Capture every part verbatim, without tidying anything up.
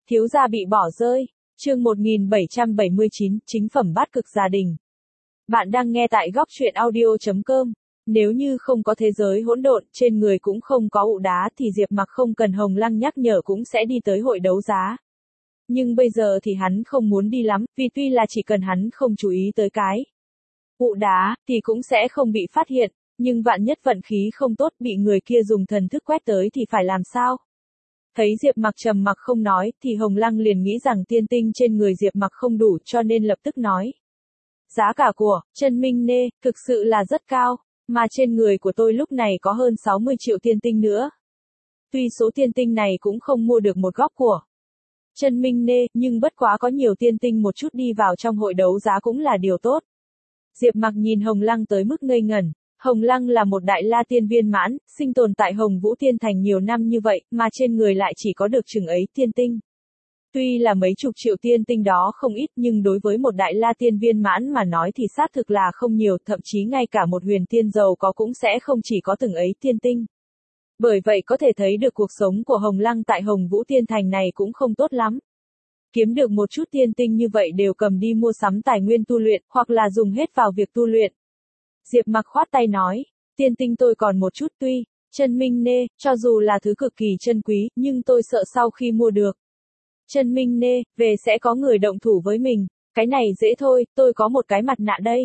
Thiếu gia bị bỏ rơi. Chương một nghìn bảy trăm bảy mươi chín, chính phẩm bát cực gia đình. Bạn đang nghe tại góc truyện audio chấm com. Nếu như không có thế giới hỗn độn, trên người cũng không có ụ đá thì Diệp Mặc không cần Hồng Lăng nhắc nhở cũng sẽ đi tới hội đấu giá. Nhưng bây giờ thì hắn không muốn đi lắm, vì tuy là chỉ cần hắn không chú ý tới cái ụ đá, thì cũng sẽ không bị phát hiện, nhưng vạn nhất vận khí không tốt bị người kia dùng thần thức quét tới thì phải làm sao? Thấy Diệp Mặc trầm mặc không nói, thì Hồng Lăng liền nghĩ rằng tiên tinh trên người Diệp Mặc không đủ cho nên lập tức nói. Giá cả của Chân Minh Nê thực sự là rất cao, mà trên người của tôi lúc này có hơn sáu mươi triệu tiên tinh nữa. Tuy số tiên tinh này cũng không mua được một góc của Chân Minh Nê, nhưng bất quá có nhiều tiên tinh một chút đi vào trong hội đấu giá cũng là điều tốt. Diệp Mặc nhìn Hồng Lăng tới mức ngây ngẩn. Hồng Lăng là một đại la tiên viên mãn, sinh tồn tại Hồng Vũ Tiên Thành nhiều năm như vậy, mà trên người lại chỉ có được chừng ấy tiên tinh. Tuy là mấy chục triệu tiên tinh đó không ít, nhưng đối với một đại la tiên viên mãn mà nói thì xác thực là không nhiều, thậm chí ngay cả một huyền tiên giàu có cũng sẽ không chỉ có từng ấy tiên tinh. Bởi vậy có thể thấy được cuộc sống của Hồng Lăng tại Hồng Vũ Tiên Thành này cũng không tốt lắm. Kiếm được một chút tiên tinh như vậy đều cầm đi mua sắm tài nguyên tu luyện, hoặc là dùng hết vào việc tu luyện. Diệp Mặc khoát tay nói, tiên tinh tôi còn một chút tuy, Chân Minh Nê, cho dù là thứ cực kỳ chân quý, nhưng tôi sợ sau khi mua được Chân Minh Nê, về sẽ có người động thủ với mình, cái này dễ thôi, tôi có một cái mặt nạ đây.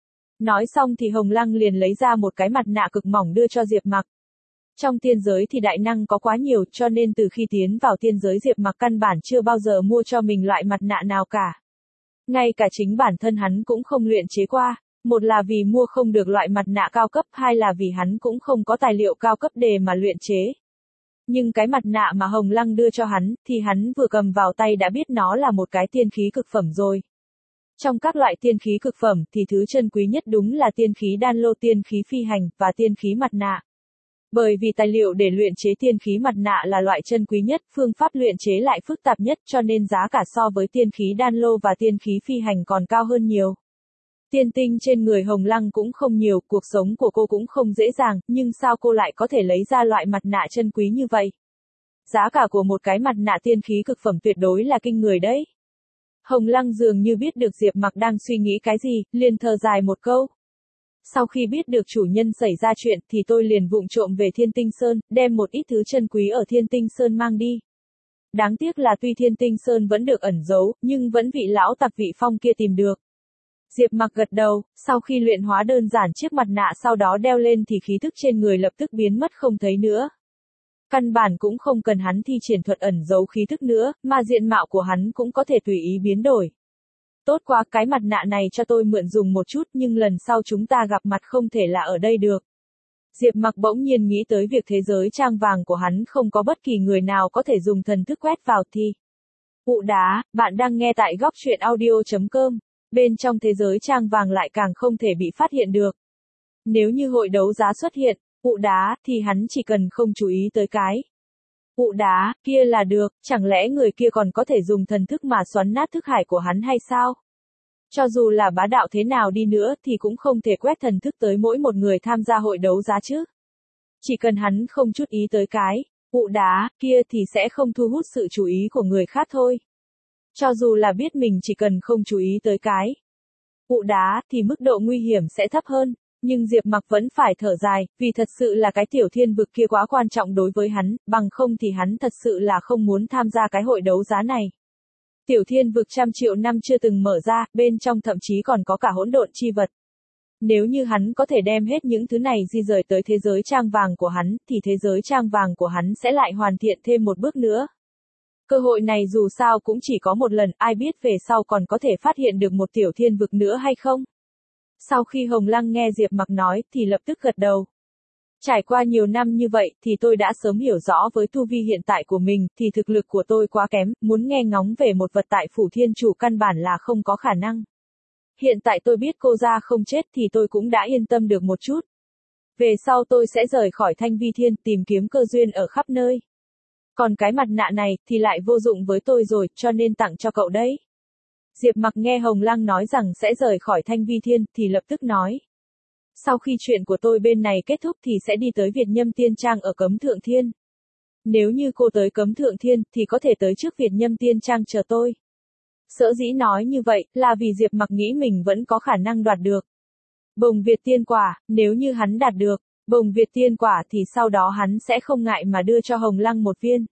Nói xong thì Hồng Lăng liền lấy ra một cái mặt nạ cực mỏng đưa cho Diệp Mặc. Trong tiên giới thì đại năng có quá nhiều cho nên từ khi tiến vào tiên giới Diệp Mặc căn bản chưa bao giờ mua cho mình loại mặt nạ nào cả. Ngay cả chính bản thân hắn cũng không luyện chế qua. Một là vì mua không được loại mặt nạ cao cấp, hai là vì hắn cũng không có tài liệu cao cấp để mà luyện chế. Nhưng cái mặt nạ mà Hồng Lăng đưa cho hắn, thì hắn vừa cầm vào tay đã biết nó là một cái tiên khí cực phẩm rồi. Trong các loại tiên khí cực phẩm thì thứ chân quý nhất đúng là tiên khí đan lô, tiên khí phi hành, và tiên khí mặt nạ. Bởi vì tài liệu để luyện chế tiên khí mặt nạ là loại chân quý nhất, phương pháp luyện chế lại phức tạp nhất cho nên giá cả so với tiên khí đan lô và tiên khí phi hành còn cao hơn nhiều. Tiên tinh trên người Hồng Lăng cũng không nhiều, cuộc sống của cô cũng không dễ dàng, nhưng sao cô lại có thể lấy ra loại mặt nạ chân quý như vậy? Giá cả của một cái mặt nạ tiên khí cực phẩm tuyệt đối là kinh người đấy. Hồng Lăng dường như biết được Diệp Mặc đang suy nghĩ cái gì, liền thở dài một câu. Sau khi biết được chủ nhân xảy ra chuyện thì tôi liền vụng trộm về Thiên Tinh Sơn, đem một ít thứ chân quý ở Thiên Tinh Sơn mang đi. Đáng tiếc là tuy Thiên Tinh Sơn vẫn được ẩn giấu, nhưng vẫn vị lão tặc Vị Phong kia tìm được. Diệp Mặc gật đầu, sau khi luyện hóa đơn giản chiếc mặt nạ sau đó đeo lên thì khí thức trên người lập tức biến mất không thấy nữa. Căn bản cũng không cần hắn thi triển thuật ẩn giấu khí thức nữa, mà diện mạo của hắn cũng có thể tùy ý biến đổi. Tốt quá, cái mặt nạ này cho tôi mượn dùng một chút, nhưng lần sau chúng ta gặp mặt không thể là ở đây được. Diệp Mặc bỗng nhiên nghĩ tới việc thế giới trang vàng của hắn không có bất kỳ người nào có thể dùng thần thức quét vào thì. Ụ đá, bạn đang nghe tại góc truyện audio chấm com. Bên trong thế giới trang vàng lại càng không thể bị phát hiện được. Nếu như hội đấu giá xuất hiện, ụ đá, thì hắn chỉ cần không chú ý tới cái ụ đá kia là được, chẳng lẽ người kia còn có thể dùng thần thức mà xoắn nát thức hải của hắn hay sao? Cho dù là bá đạo thế nào đi nữa thì cũng không thể quét thần thức tới mỗi một người tham gia hội đấu giá chứ. Chỉ cần hắn không chút ý tới cái ụ đá kia thì sẽ không thu hút sự chú ý của người khác thôi. Cho dù là biết mình chỉ cần không chú ý tới cái ụ đá thì mức độ nguy hiểm sẽ thấp hơn, nhưng Diệp Mặc vẫn phải thở dài, vì thật sự là cái tiểu thiên vực kia quá quan trọng đối với hắn, bằng không thì hắn thật sự là không muốn tham gia cái hội đấu giá này. Tiểu thiên vực trăm triệu năm chưa từng mở ra, bên trong thậm chí còn có cả hỗn độn chi vật. Nếu như hắn có thể đem hết những thứ này di rời tới thế giới trang vàng của hắn, thì thế giới trang vàng của hắn sẽ lại hoàn thiện thêm một bước nữa. Cơ hội này dù sao cũng chỉ có một lần, ai biết về sau còn có thể phát hiện được một tiểu thiên vực nữa hay không? Sau khi Hồng Lăng nghe Diệp Mặc nói thì lập tức gật đầu. Trải qua nhiều năm như vậy thì tôi đã sớm hiểu rõ với tu vi hiện tại của mình thì thực lực của tôi quá kém, muốn nghe ngóng về một vật tại Phủ Thiên Chủ căn bản là không có khả năng. Hiện tại tôi biết cô gia không chết thì tôi cũng đã yên tâm được một chút. Về sau tôi sẽ rời khỏi Thanh Vi Thiên tìm kiếm cơ duyên ở khắp nơi. Còn cái mặt nạ này thì lại vô dụng với tôi rồi, cho nên tặng cho cậu đấy. Diệp Mặc nghe Hồng Lăng nói rằng sẽ rời khỏi Thanh Vi Thiên thì lập tức nói. Sau khi chuyện của tôi bên này kết thúc thì sẽ đi tới Việt Nhâm Tiên Trang ở Cấm Thượng Thiên. Nếu như cô tới Cấm Thượng Thiên, thì có thể tới trước Việt Nhâm Tiên Trang chờ tôi. Sở dĩ nói như vậy, là vì Diệp Mặc nghĩ mình vẫn có khả năng đoạt được Bồng Việt Tiên Quả, nếu như hắn đạt được Bồng Việt Tiên Quả thì sau đó hắn sẽ không ngại mà đưa cho Hồng Lăng một viên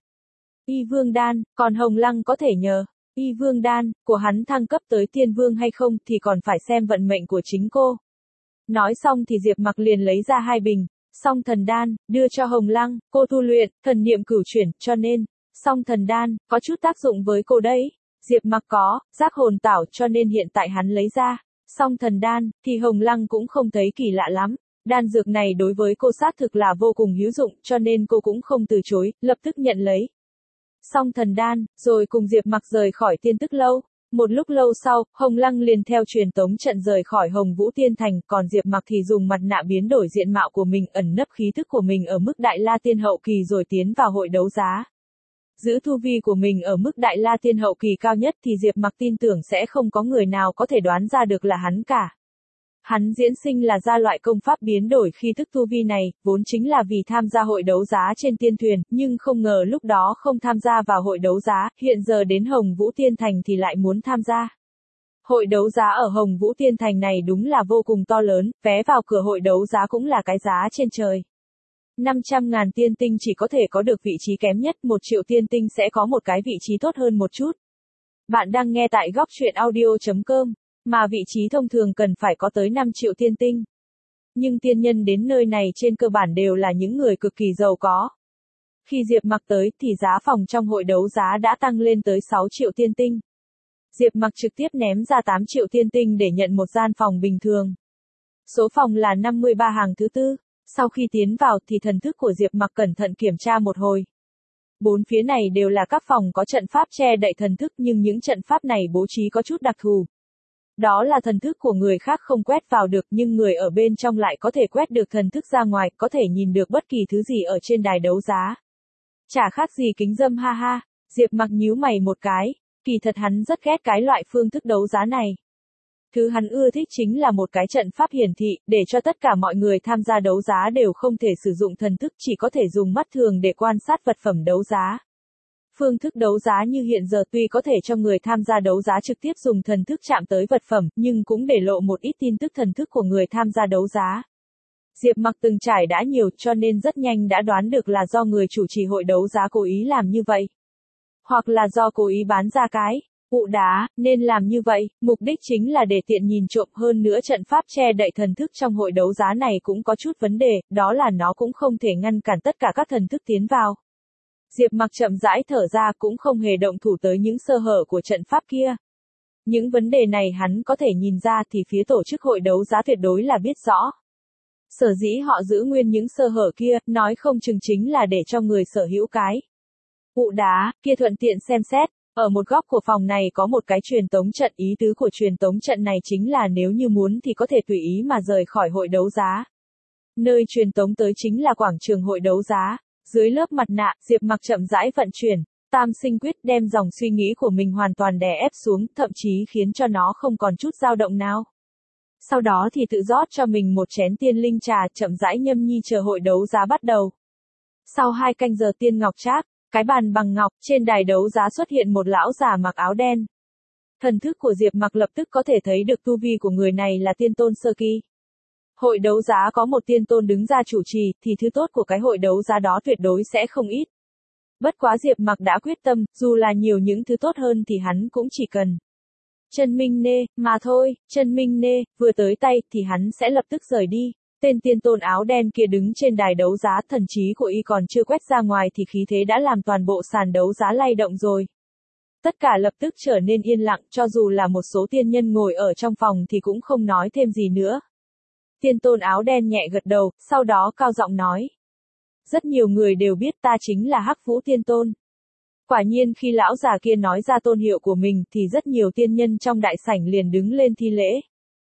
Y Vương Đan, còn Hồng Lăng có thể nhờ Y Vương Đan của hắn thăng cấp tới Tiên Vương hay không thì còn phải xem vận mệnh của chính cô. Nói xong thì Diệp Mặc liền lấy ra hai bình Song Thần Đan, đưa cho Hồng Lăng, cô tu luyện, thần niệm cửu chuyển, cho nên, Song Thần Đan, có chút tác dụng với cô đấy. Diệp Mặc có, giác hồn tảo cho nên hiện tại hắn lấy ra, Song Thần Đan, thì Hồng Lăng cũng không thấy kỳ lạ lắm. Đan dược này đối với cô xác thực là vô cùng hữu dụng, cho nên cô cũng không từ chối, lập tức nhận lấy Song Thần Đan, rồi cùng Diệp Mặc rời khỏi Tiên Tức Lâu. Một lúc lâu sau, Hồng Lăng liền theo truyền tống trận rời khỏi Hồng Vũ Tiên Thành, còn Diệp Mặc thì dùng mặt nạ biến đổi diện mạo của mình, ẩn nấp khí thức của mình ở mức Đại La Tiên Hậu Kỳ rồi tiến vào hội đấu giá. Giữ tu vi của mình ở mức Đại La Tiên Hậu Kỳ cao nhất thì Diệp Mặc tin tưởng sẽ không có người nào có thể đoán ra được là hắn cả. Hắn diễn sinh là ra loại công pháp biến đổi khí thức tu vi này, vốn chính là vì tham gia hội đấu giá trên tiên thuyền, nhưng không ngờ lúc đó không tham gia vào hội đấu giá, hiện giờ đến Hồng Vũ Tiên Thành thì lại muốn tham gia. Hội đấu giá ở Hồng Vũ Tiên Thành này đúng là vô cùng to lớn, vé vào cửa hội đấu giá cũng là cái giá trên trời. năm trăm ngàn tiên tinh chỉ có thể có được vị trí kém nhất, một triệu tiên tinh sẽ có một cái vị trí tốt hơn một chút. Bạn đang nghe tại góc truyện audio chấm com. Mà vị trí thông thường cần phải có tới năm triệu tiên tinh. Nhưng tiên nhân đến nơi này trên cơ bản đều là những người cực kỳ giàu có. Khi Diệp Mặc tới thì giá phòng trong hội đấu giá đã tăng lên tới sáu triệu tiên tinh. Diệp Mặc trực tiếp ném ra tám triệu tiên tinh để nhận một gian phòng bình thường. Số phòng là năm mươi ba hàng thứ tư. Sau khi tiến vào thì thần thức của Diệp Mặc cẩn thận kiểm tra một hồi. Bốn phía này đều là các phòng có trận pháp che đậy thần thức, nhưng những trận pháp này bố trí có chút đặc thù. Đó là thần thức của người khác không quét vào được, nhưng người ở bên trong lại có thể quét được thần thức ra ngoài, có thể nhìn được bất kỳ thứ gì ở trên đài đấu giá. Chả khác gì kính dâm ha ha. Diệp Mặc nhíu mày một cái, kỳ thật hắn rất ghét cái loại phương thức đấu giá này. Thứ hắn ưa thích chính là một cái trận pháp hiển thị, để cho tất cả mọi người tham gia đấu giá đều không thể sử dụng thần thức, chỉ có thể dùng mắt thường để quan sát vật phẩm đấu giá. Phương thức đấu giá như hiện giờ tuy có thể cho người tham gia đấu giá trực tiếp dùng thần thức chạm tới vật phẩm, nhưng cũng để lộ một ít tin tức thần thức của người tham gia đấu giá. Diệp Mặc từng trải đã nhiều, cho nên rất nhanh đã đoán được là do người chủ trì hội đấu giá cố ý làm như vậy. Hoặc là do cố ý bán ra cái ụ đá, nên làm như vậy, mục đích chính là để tiện nhìn trộm. Hơn nữa trận pháp che đậy thần thức trong hội đấu giá này cũng có chút vấn đề, đó là nó cũng không thể ngăn cản tất cả các thần thức tiến vào. Diệp Mặc chậm rãi thở ra, cũng không hề động thủ tới những sơ hở của trận pháp kia. Những vấn đề này hắn có thể nhìn ra thì phía tổ chức hội đấu giá tuyệt đối là biết rõ. Sở dĩ họ giữ nguyên những sơ hở kia, nói không chừng chính là để cho người sở hữu cái ụ đá kia thuận tiện xem xét. Ở một góc của phòng này có một cái truyền tống trận, ý tứ của truyền tống trận này chính là nếu như muốn thì có thể tùy ý mà rời khỏi hội đấu giá. Nơi truyền tống tới chính là quảng trường hội đấu giá. Dưới lớp mặt nạ, Diệp Mặc chậm rãi vận chuyển Tam Sinh Quyết, đem dòng suy nghĩ của mình hoàn toàn đè ép xuống, thậm chí khiến cho nó không còn chút dao động nào. Sau đó thì tự rót cho mình một chén tiên linh trà, chậm rãi nhâm nhi chờ hội đấu giá bắt đầu. Sau hai canh giờ tiên ngọc trác, cái bàn bằng ngọc, trên đài đấu giá xuất hiện một lão già mặc áo đen. Thần thức của Diệp Mặc lập tức có thể thấy được tu vi của người này là tiên tôn sơ kỳ. Hội đấu giá có một tiên tôn đứng ra chủ trì, thì thứ tốt của cái hội đấu giá đó tuyệt đối sẽ không ít. Bất quá Diệp Mặc đã quyết tâm, dù là nhiều những thứ tốt hơn thì hắn cũng chỉ cần Chân Minh Nê, mà thôi. Chân Minh Nê, vừa tới tay, thì hắn sẽ lập tức rời đi. Tên tiên tôn áo đen kia đứng trên đài đấu giá, thần trí của y còn chưa quét ra ngoài thì khí thế đã làm toàn bộ sàn đấu giá lay động rồi. Tất cả lập tức trở nên yên lặng, cho dù là một số tiên nhân ngồi ở trong phòng thì cũng không nói thêm gì nữa. Tiên tôn áo đen nhẹ gật đầu, sau đó cao giọng nói. Rất nhiều người đều biết ta chính là Hắc Vũ Tiên Tôn. Quả nhiên khi lão già kia nói ra tôn hiệu của mình thì rất nhiều tiên nhân trong đại sảnh liền đứng lên thi lễ.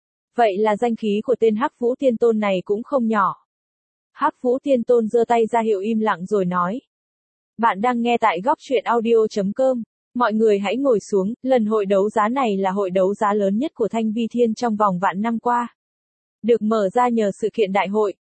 Vậy là danh khí của tên Hắc Vũ Tiên Tôn này cũng không nhỏ. Hắc Vũ Tiên Tôn giơ tay ra hiệu im lặng rồi nói. Bạn đang nghe tại góc truyện audio chấm com. Mọi người hãy ngồi xuống, lần hội đấu giá này là hội đấu giá lớn nhất của Thanh Vi Thiên trong vòng vạn năm qua. Được mở ra nhờ sự kiện đại hội,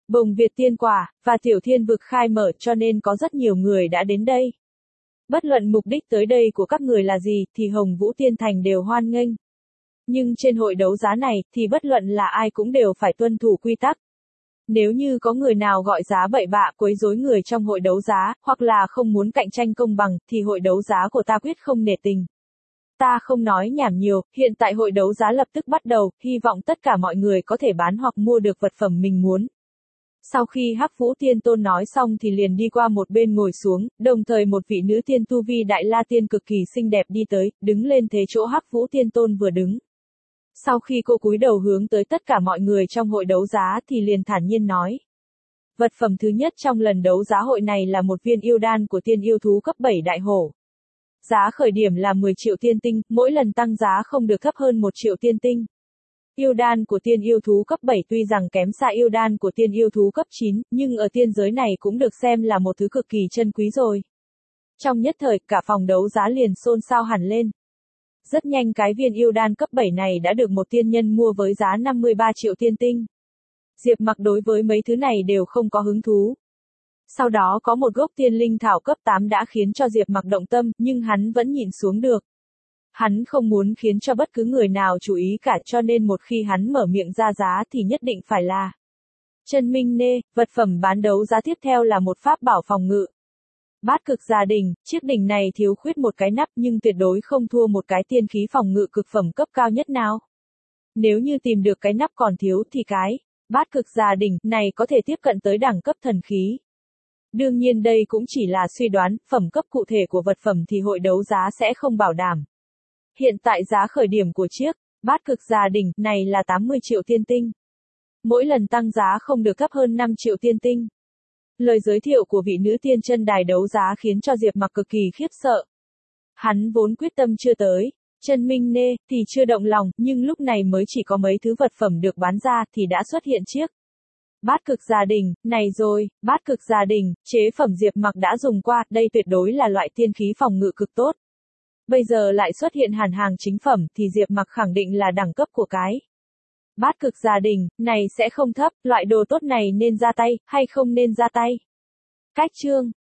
Bồng Việt tiên quả, và tiểu thiên vực khai mở cho nên có rất nhiều người đã đến đây. Bất luận mục đích tới đây của các người là gì thì Hồng Vũ Tiên Thành đều hoan nghênh. Nhưng trên hội đấu giá này thì bất luận là ai cũng đều phải tuân thủ quy tắc. Nếu như có người nào gọi giá bậy bạ quấy rối người trong hội đấu giá, hoặc là không muốn cạnh tranh công bằng, thì hội đấu giá của ta quyết không nể tình. Ta không nói nhảm nhiều, hiện tại hội đấu giá lập tức bắt đầu, hy vọng tất cả mọi người có thể bán hoặc mua được vật phẩm mình muốn. Sau khi Hắc Vũ Tiên Tôn nói xong thì liền đi qua một bên ngồi xuống, đồng thời một vị nữ tiên tu vi Đại La Tiên cực kỳ xinh đẹp đi tới, đứng lên thế chỗ Hắc Vũ Tiên Tôn vừa đứng. Sau khi cô cúi đầu hướng tới tất cả mọi người trong hội đấu giá thì liền thản nhiên nói. Vật phẩm thứ nhất trong lần đấu giá hội này là một viên yêu đan của tiên yêu thú cấp bảy đại hổ. Giá khởi điểm là mười triệu tiên tinh, mỗi lần tăng giá không được thấp hơn một triệu tiên tinh. Yêu đan của tiên yêu thú cấp bảy tuy rằng kém xa yêu đan của tiên yêu thú cấp chín, nhưng ở tiên giới này cũng được xem là một thứ cực kỳ chân quý rồi. Trong nhất thời, cả phòng đấu giá liền xôn xao hẳn lên. Rất nhanh cái viên yêu đan cấp bảy này đã được một tiên nhân mua với giá năm mươi ba triệu tiên tinh. Diệp Mặc đối với mấy thứ này đều không có hứng thú. Sau đó có một gốc tiên linh thảo cấp tám đã khiến cho Diệp Mặc động tâm, nhưng hắn vẫn nhịn xuống được. Hắn không muốn khiến cho bất cứ người nào chú ý cả, cho nên một khi hắn mở miệng ra giá thì nhất định phải là Chân Minh Nê. Vật phẩm bán đấu giá tiếp theo là một pháp bảo phòng ngự. Bát cực gia đình, chiếc đỉnh này thiếu khuyết một cái nắp nhưng tuyệt đối không thua một cái tiên khí phòng ngự cực phẩm cấp cao nhất nào. Nếu như tìm được cái nắp còn thiếu thì cái bát cực gia đình này có thể tiếp cận tới đẳng cấp thần khí. Đương nhiên đây cũng chỉ là suy đoán, phẩm cấp cụ thể của vật phẩm thì hội đấu giá sẽ không bảo đảm. Hiện tại giá khởi điểm của chiếc bát cực gia đình này là tám mươi triệu tiên tinh. Mỗi lần tăng giá không được thấp hơn năm triệu tiên tinh. Lời giới thiệu của vị nữ tiên chân đài đấu giá khiến cho Diệp Mặc cực kỳ khiếp sợ. Hắn vốn quyết tâm chưa tới Chân Minh Nê thì chưa động lòng, nhưng lúc này mới chỉ có mấy thứ vật phẩm được bán ra thì đã xuất hiện chiếc bát cực gia đình này rồi. Bát cực gia đình, chế phẩm Diệp Mặc đã dùng qua, đây tuyệt đối là loại tiên khí phòng ngự cực tốt. Bây giờ lại xuất hiện hàn hàng chính phẩm thì Diệp Mặc khẳng định là đẳng cấp của cái bát cực gia đình này sẽ không thấp, loại đồ tốt này nên ra tay, hay không nên ra tay. Cách chương